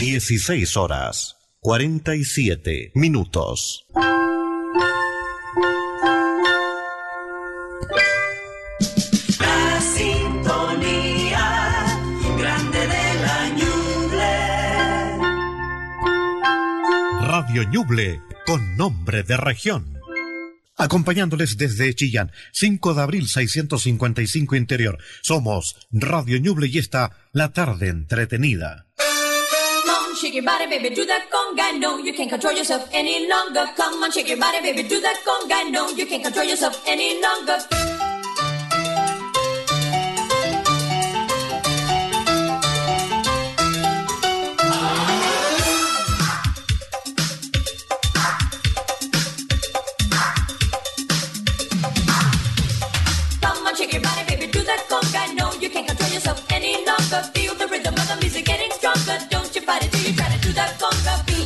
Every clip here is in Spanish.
16:47. La sintonía grande de la Ñuble. Radio Ñuble, con nombre de región. Acompañándoles desde Chillán, 5 de abril 655 Interior. Somos Radio Ñuble y esta, la tarde entretenida. Come on, shake your body, baby, do that conga. No, you can't control yourself any longer. Come on, shake your body, baby, do that conga. No, you can't control yourself any longer. Shake your body, baby, do that conga. No, you can't control yourself any longer. Feel the rhythm of the music getting stronger. Don't you fight it till you try to do that conga beat.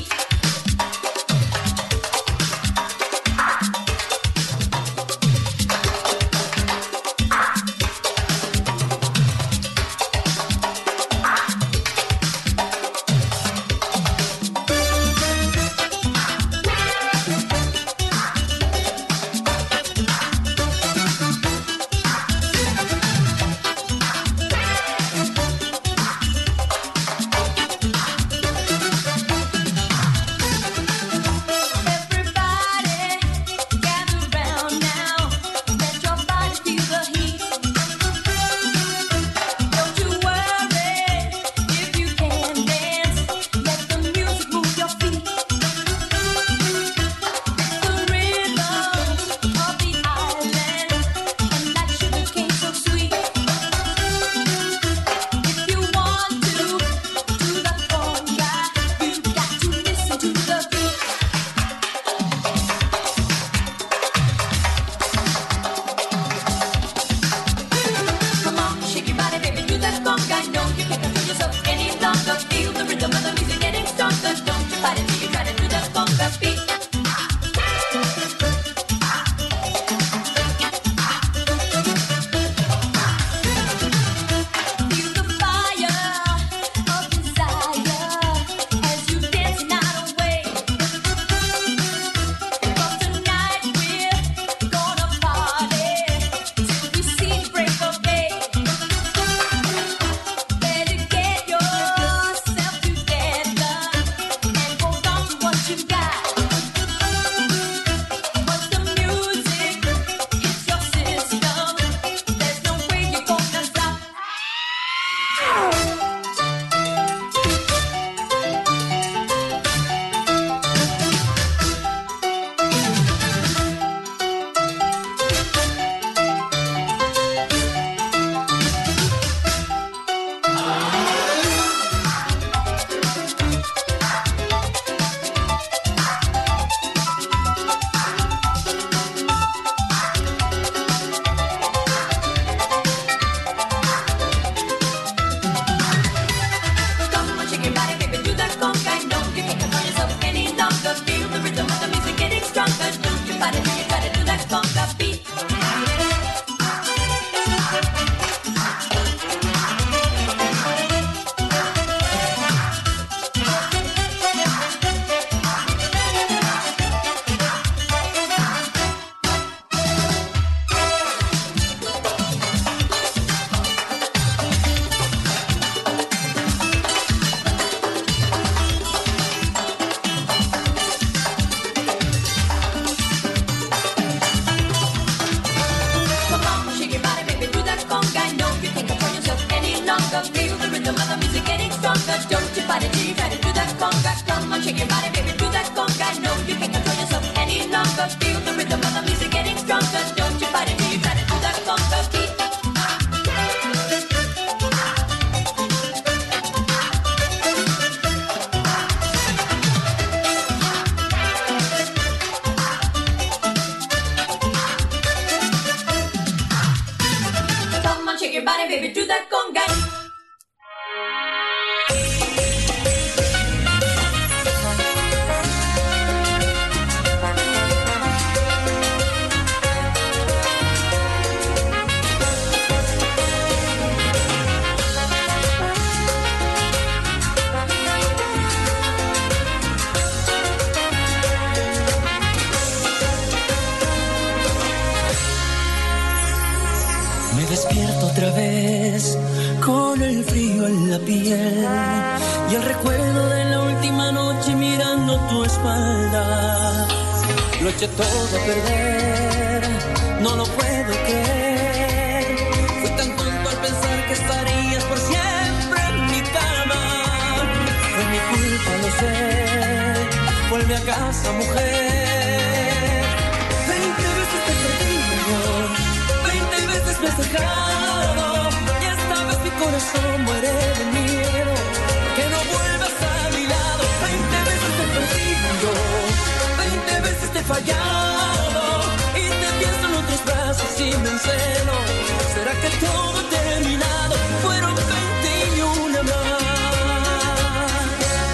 la piel y el recuerdo de la última noche mirando tu espalda. Lo eché todo a perder, no lo puedo creer. Fui tan tonto al pensar que estarías por siempre en mi cama. Fue mi culpa, lo sé. Vuelve a casa, mujer. 20 veces te he perdido, 20 veces me has dejado, y esta vez mi corazón muere de miedo que no vuelvas a mi lado. 20 veces te he perdido, 20 veces te he fallado, y te pienso en otros brazos y me encelo. ¿Será que todo ha terminado? Fueron 21 más.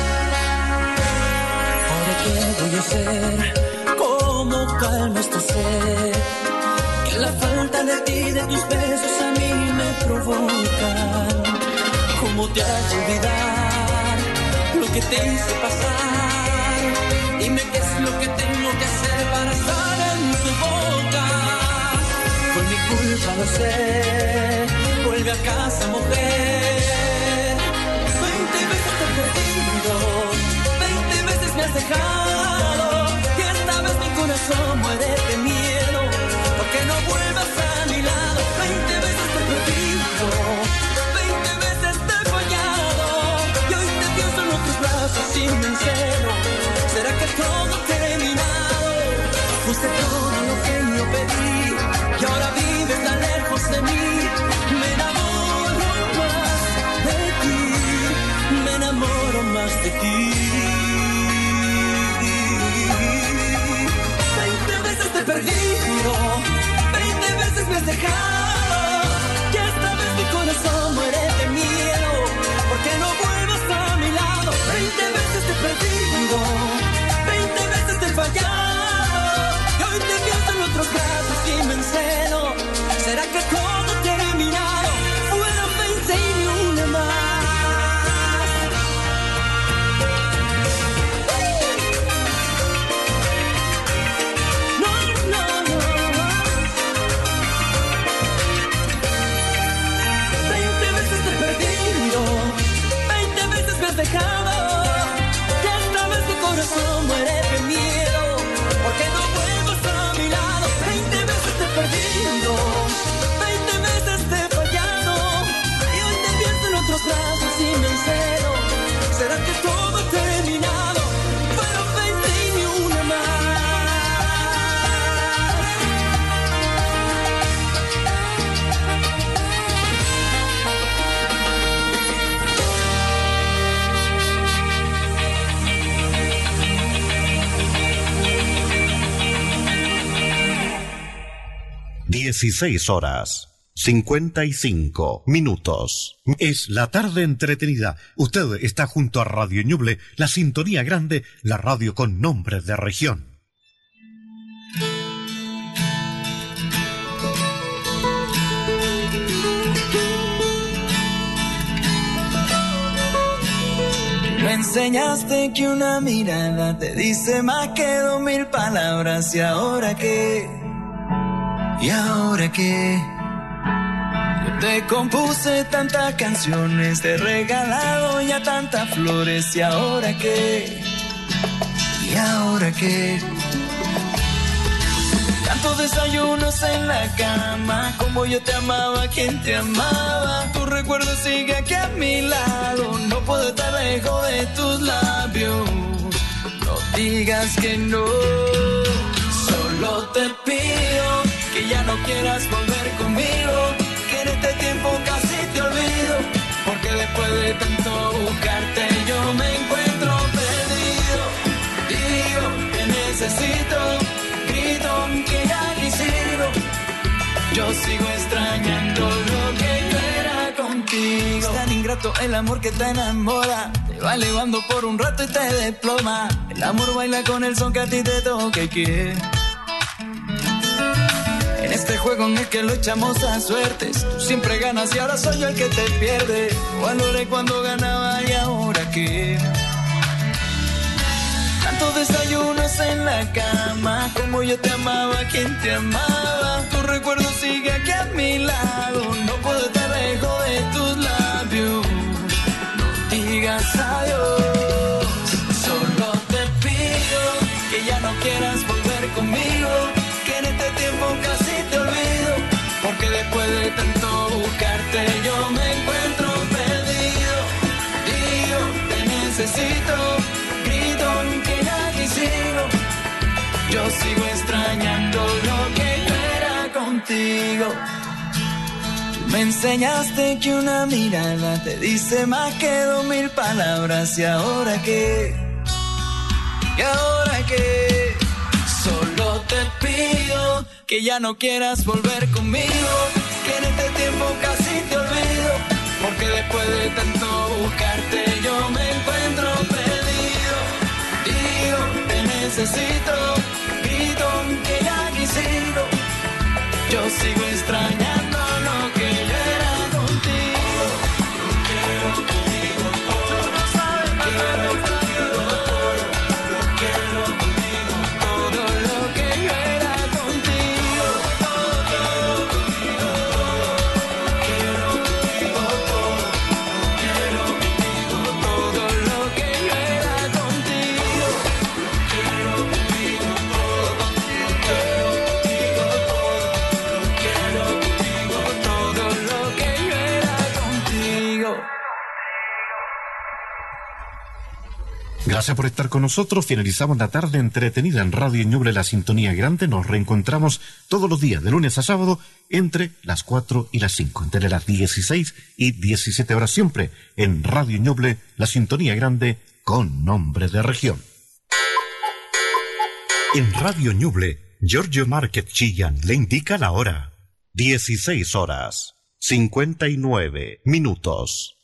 ¿Ahora qué voy a hacer? ¿Cómo calmo esta sed? Que la falta de ti, de tus besos a mí me provoca. ¿Cómo te has de olvidar lo que te hice pasar? Dime qué es lo que tengo que hacer para estar en tu boca. Fue mi culpa, lo sé. Vuelve a casa, mujer. 20 veces te he perdido, 20 veces me has dejado, y esta vez mi corazón muere de miedo porque no vuelvas a mi lado. 20 veces te he perdido, 20 veces te he fallado, y hoy te pienso en otros brazos y me encelo. ¿Será que todo ha terminado? Fuiste todo lo que yo pedí y ahora vives tan lejos de mí. Me enamoro más de ti, me enamoro más de ti. 20 veces te he perdido, 20 veces me has dejado, y esta vez mi corazón muere de miedo porque no vuelvas a mi lado. 20 veces te he perdido, 20 veces te he fallado, y hoy te pienso en otros brazos y me encelo. ¿Será que todo ha terminado? Fueron 21 más. No, no, no. 20 veces te he perdido, 20 veces me has dejado, y esta vez mi corazón muere de miedo porque no vuelvas a mi lado. 20 veces te he perdido, 20 veces te he fallado, y hoy te pienso en otros brazos y me encelo. ¿Será que todo ha terminado? Fueron 21 más. (16:55) Es la tarde entretenida. Usted está junto a Radio Ñuble, la sintonía grande, la radio con nombre de región. Me enseñaste que una mirada te dice más que 2000 palabras. ¿Y ahora qué? ¿Y ahora qué? Yo te compuse tantas canciones, te he regalado ya tantas flores. ¿Y ahora qué? ¿Y ahora qué? Tantos desayunos en la cama, como yo te amaba, ¿quién te amaba? Tu recuerdo sigue aquí a mi lado, no puedo estar lejos de tus labios. No digas que no, solo te pido que ya no quieras volver conmigo, que en este tiempo casi te olvido, porque después de tanto buscarte yo me encuentro perdido. Digo que necesito, grito que ya quisiera, yo sigo extrañando lo que yo era contigo. Es tan ingrato el amor que te enamora, te va elevando por un rato y te desploma. El amor baila con el son que a ti te toque, que en este juego en el que lo echamos a suertes, tú siempre ganas y ahora soy yo el que te pierde. Valoré cuando ganaba y ahora qué. Tantos desayunos en la cama, como yo te amaba, ¿quién te amaba? Tu recuerdo sigue aquí a mi lado, no puedo estar lejos de tus labios. digas adiós. Solo te pido que ya no quieras volver conmigo, que en este tiempo casi te olvido, porque después de tanto buscarte yo me encuentro perdido. Digo, te necesito, grito que ya aquí sigo. Yo sigo extrañando lo que yo era contigo. Me enseñaste que una mirada te dice más que 2000 palabras. ¿Y ahora qué? ¿Y ahora qué? Solo te pido que ya no quieras volver conmigo, que en este tiempo casi te olvido, porque después de tanto buscarte yo me encuentro perdido. Digo, te necesito, grito que ya aquí sigo. Yo sigo extrañando lo que yo era contigo. Quiero contigo todo, quiero contigo todo, quiero contigo todo lo que yo era contigo. Quiero contigo todo, quiero contigo todo, quiero contigo todo lo que yo era contigo. Quiero contigo todo, quiero contigo todo. Quiero contigo todo lo que yo era contigo. Gracias por estar con nosotros. Finalizamos la tarde entretenida en Radio Ñuble, la sintonía grande. Nos reencontramos todos los días, de lunes a sábado, entre las 4 y las 5, entre las 16 y 17 horas, siempre en Radio Ñuble, la sintonía grande con nombre de región. En Radio Ñuble, Giorgio Market Chillán le indica la hora. 16 horas, 59 minutos.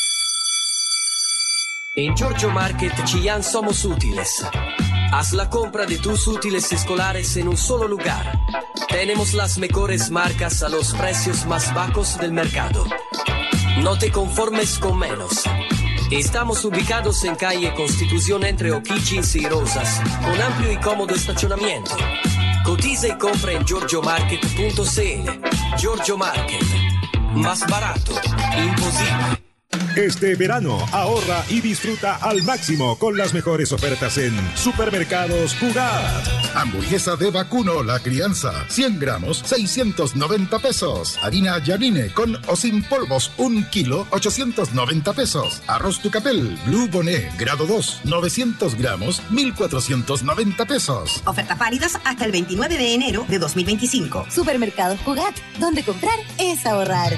En Giorgio Market Chillán somos útiles. Haz la compra de tus útiles escolares en un solo lugar. Tenemos las mejores marcas a los precios más bajos del mercado. No te conformes con menos. Estamos ubicados en calle Constitución entre O'Higgins y Rosas, con amplio y cómodo estacionamiento. Cotiza y compra en giorgiomarket.cl. Giorgio Market. Más barato. Imposible. Este verano ahorra y disfruta al máximo con las mejores ofertas en Supermercados Jugar. Hamburguesa de vacuno La Crianza, 100 gramos, 690 pesos. Harina Yanine con o sin polvos, 1 kilo, 890 pesos. Arroz Tucapel, Blue Bonnet, grado 2, 900 gramos, 1,490 pesos. Ofertas válidas hasta el 29 de enero de 2025. Supermercados Jugat, donde comprar es ahorrar.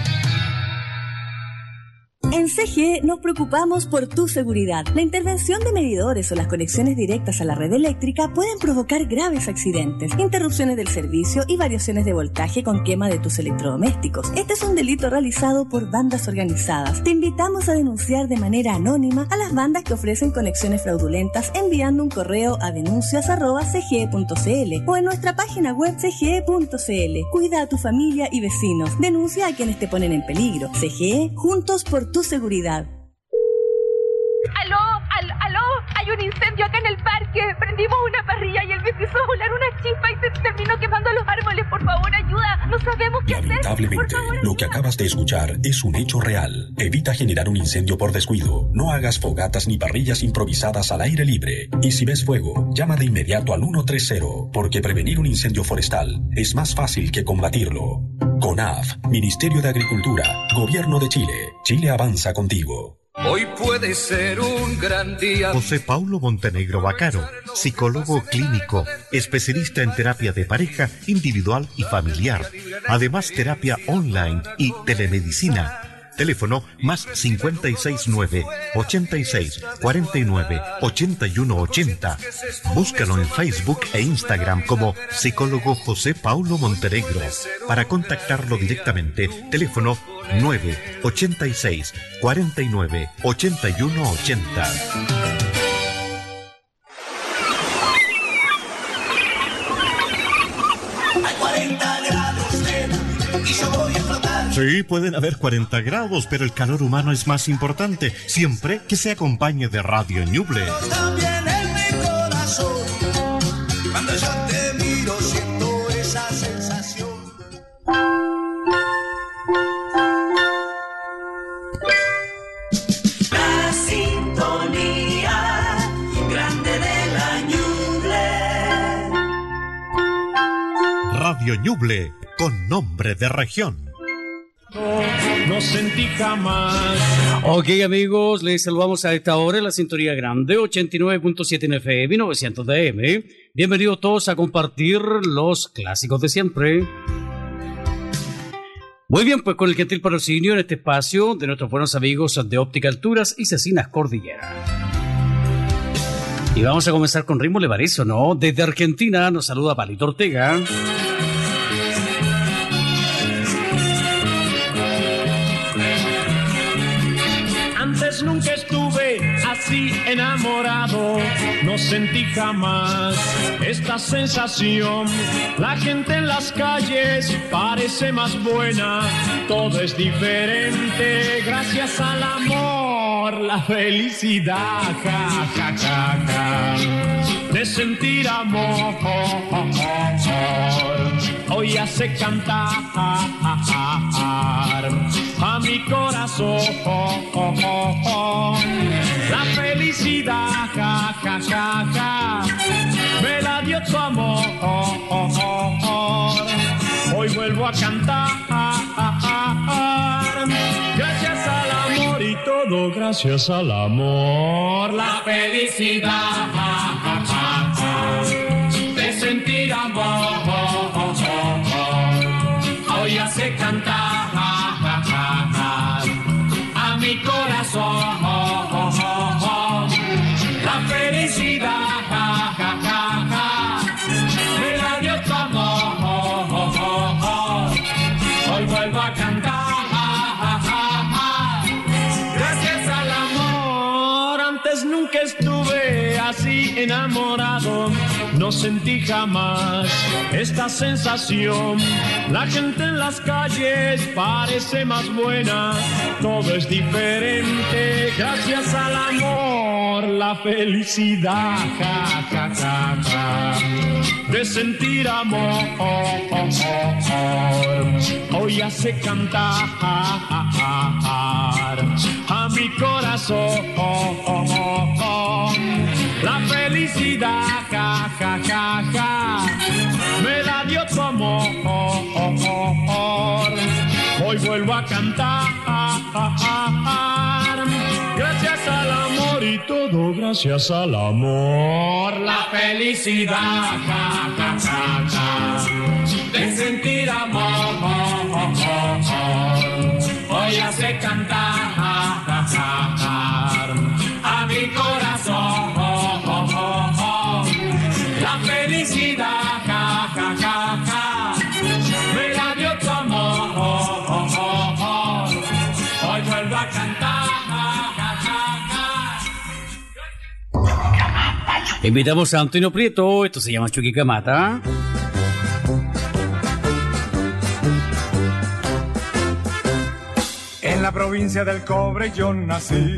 En CGE nos preocupamos por tu seguridad. La intervención de medidores o las conexiones directas a la red eléctrica pueden provocar graves accidentes, interrupciones del servicio y variaciones de voltaje con quema de tus electrodomésticos. Este es un delito realizado por bandas organizadas. Te invitamos a denunciar de manera anónima a las bandas que ofrecen conexiones fraudulentas enviando un correo a denuncias@cge.cl o en nuestra página web cge.cl. Cuida a tu familia y vecinos. Denuncia a quienes te ponen en peligro. CGE, juntos por tu seguridad. ¡Aló! Hay un incendio acá en el parque. Prendimos una parrilla y él me empezó a volar una chispa y se terminó quemando los árboles. Por favor, ayuda. No sabemos qué hacer. Lamentablemente, lo que acabas de escuchar es un hecho real. Evita generar un incendio por descuido. No hagas fogatas ni parrillas improvisadas al aire libre. Y si ves fuego, llama de inmediato al 130, porque prevenir un incendio forestal es más fácil que combatirlo. CONAF, Ministerio de Agricultura, Gobierno de Chile. Chile avanza contigo. Hoy puede ser un gran día. José Paulo Montenegro Bacaro, psicólogo clínico, especialista en terapia de pareja, individual y familiar. Además, terapia online y telemedicina. Teléfono más 569 86 49 81 80. Búscalo en Facebook e Instagram como psicólogo José Paulo Montenegro. Para contactarlo directamente, teléfono 986 49 81 80. Hay 40 grados, nena, y yo voy a flotar. Sí, pueden haber 40 grados, pero el calor humano es más importante, siempre que se acompañe de Radio Ñuble. También en mi corazón, cuando yo te miro, siento esa sensación. La Radio Ñuble, con nombre de región. No sentí jamás. Ok, amigos, les saludamos a esta hora en la sintonía grande 89.7 en FM, 900 DM. Bienvenidos todos a compartir los clásicos de siempre. Muy bien, pues con el gentil patrocinio en este espacio de nuestros buenos amigos de Óptica Alturas y Cecinas Cordillera. Y vamos a comenzar con ritmo, ¿le parece o no? Desde Argentina nos saluda Palito Ortega. Antes nunca estuve así enamorado, no sentí jamás esta sensación. La gente en las calles parece más buena, todo es diferente gracias al amor, la felicidad, ja, ja, ja, ja, de sentir amor. Hoy hace cantar a mi corazón la felicidad, ja, ja, ja, ja, me la dio tu amor. Hoy vuelvo a cantar gracias al amor y todo gracias al amor. La felicidad, ja, ja, ja, ja, de sentir amor. Hoy hace cantar a mi corazón la felicidad, ja, ja, ja, ja, me la dio tu amor. Hoy vuelvo a cantar gracias al amor. Antes nunca estuve así enamorado, no sentí jamás esta sensación. La gente en las calles parece más buena, todo es diferente gracias al amor, la felicidad, ja, ja, ja, ja, de sentir amor. Hoy hace cantar a mi corazón la felicidad, ja, ja, ja, ja, me la dio tu amor. Hoy vuelvo a cantar gracias al amor y todo gracias al amor. La felicidad, ja, ja, ja, ja, de sentir amor. Hoy hace cantar a mi corazón la felicidad, ja, ja, ja, ja, me la dio tu amor. Hoy vuelvo a cantar, ja, ja, ja. Invitamos a Antonio Prieto, esto se llama Chuquicamata. En la provincia del cobre yo nací,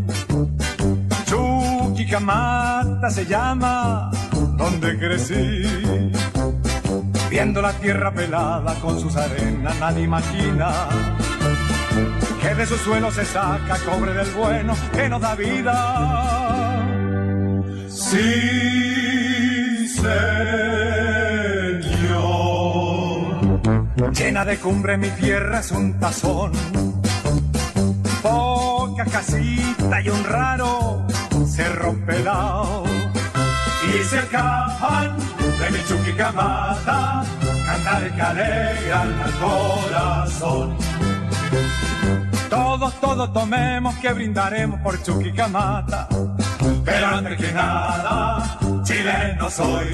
Chuquicamata se llama donde crecí. Viendo la tierra pelada con sus arenas, nadie imagina que de su suelo se saca cobre del bueno que nos da vida. Sí, señor. Llena de cumbre mi tierra es un tazón, poca casita y un raro cerro pelao. Y se escapan de mi Chuquicamata, cantar que alegran al corazón. Todos tomemos que brindaremos por Chuquicamata, pero antes que nada, chileno soy.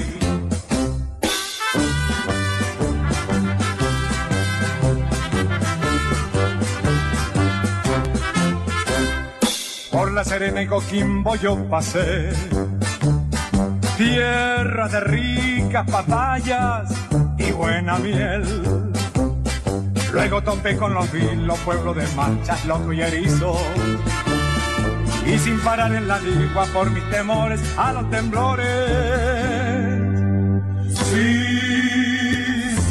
Por La Serena y Coquimbo yo pasé, tierra de ricas papayas y buena miel. Luego topé con los vilos, pueblo de manchas, loco y erizo. Y sin parar en la ligua por mis temores a los temblores. Sí,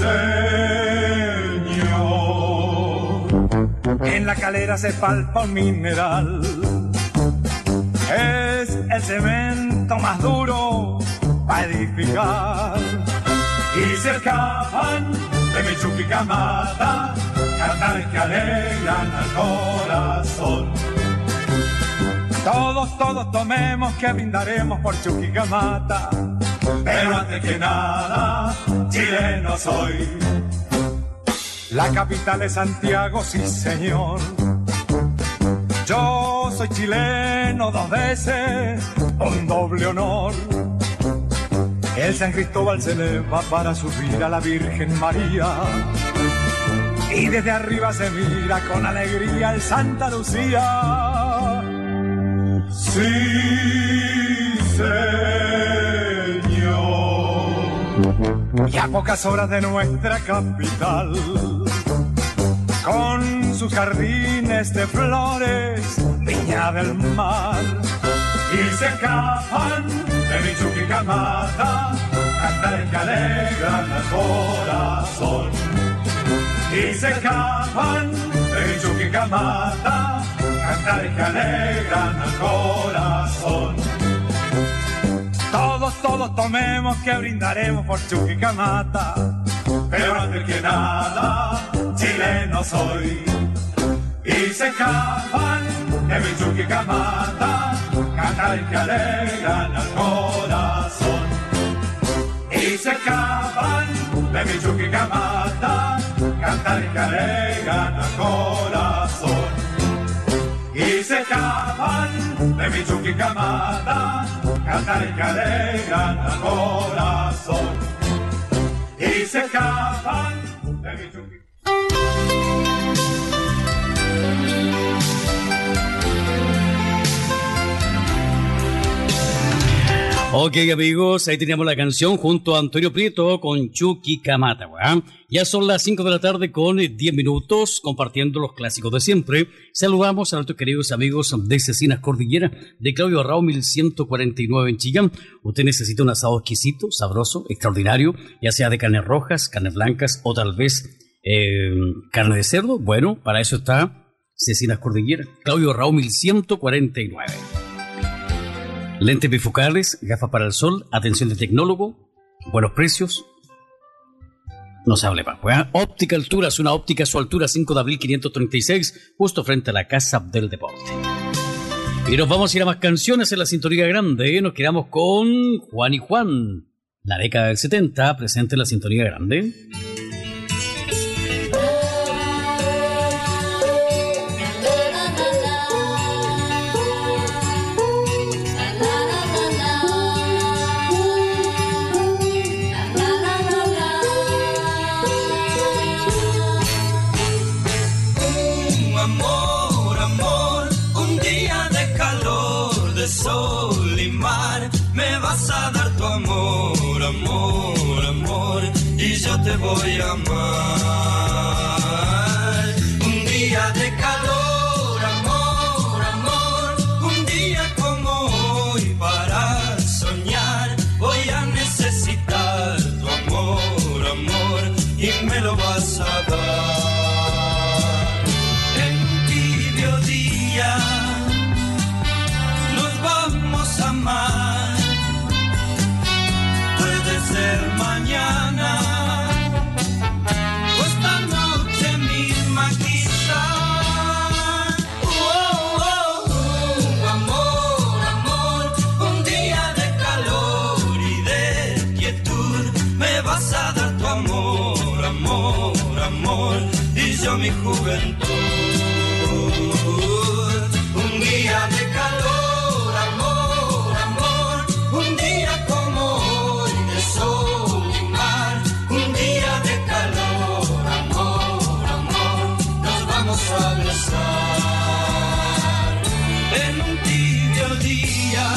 señor. En la calera se palpa un mineral, es el cemento más duro para edificar. y se escapan de mi Chuquicamata, cantares que alegran al corazón. Todos tomemos que brindaremos por Chuquicamata, pero antes que nada, chileno soy. La capital es Santiago, sí señor. Yo soy chileno 2 veces, un doble honor. El San Cristóbal se eleva para subir a la Virgen María, y desde arriba se mira con alegría el Santa Lucía. Sí, señor. Y a pocas horas de nuestra capital, con sus jardines de flores, Viña del Mar, y se escapan de mi Chuquicamata, cantares que alegran al corazón. Y se escapan de mi Chuquicamata, cantares que alegran al corazón. Todos tomemos que brindaremos por Chuquicamata, pero antes que nada, chileno soy. Y se escapan de mi Chuquicamata, cantares que alegran al corazón. Y se escapan de mi Chuquicamata, cantares que alegran al corazón. Y se escapan de mi Chuquicamata, cantares que alegran al corazón. Y se escapan de mi Chuquicamata. Ok, amigos, ahí teníamos la canción junto a Antonio Prieto con Chuquicamata, ¿verdad? Ya son las 5 de la tarde con 10 minutos, compartiendo los clásicos de siempre. Saludamos a nuestros queridos amigos de Cecinas Cordillera, de Claudio Arrao 1149 en Chillán. Usted necesita un asado exquisito, sabroso, extraordinario, ya sea de carnes rojas, carnes blancas o tal vez carne de cerdo. Bueno, para eso está Cecinas Cordillera, Claudio Arrao 1149. Lentes bifocales, gafas para el sol, atención de tecnólogo, buenos precios. No se hable más. Óptica Alturas, una óptica a su altura, 5 de abril 536, justo frente a la Casa del Deporte. Y nos vamos a ir a más canciones en la Sintonía Grande. Nos quedamos con Juan y Juan, la década del 70, presente en la Sintonía Grande. Sol y mar, me vas a dar tu amor, amor, amor, y yo te voy a amar. Un día de calor, amor, amor, un día como hoy para soñar, voy a necesitar tu amor, amor, y me lo vas a dar. En tibio día vamos a amar, puede ser mañana o esta noche misma quizá. Amor, amor, un día de calor y de quietud, me vas a dar tu amor, amor, amor, y yo mi juventud. Un día de calor, en un tibio día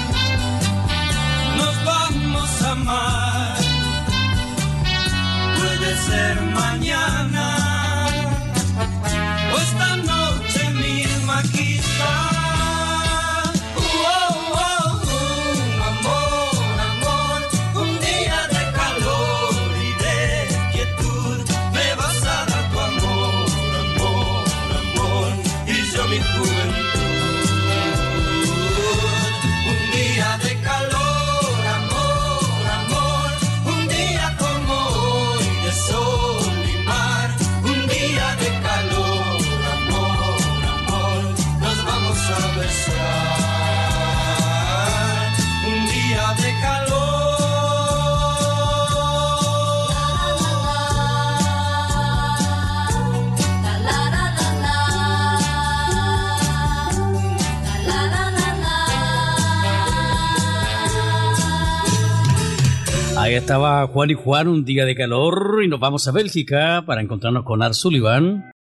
nos vamos a amar, puede ser mañana o esta noche misma quizá. Amor, amor, un día de calor y de quietud, me vas a dar tu amor, amor, amor, y yo mi juventud. Ahí estaba Juan y Juan, un día de calor, y nos vamos a Bélgica para encontrarnos con Art Sullivan.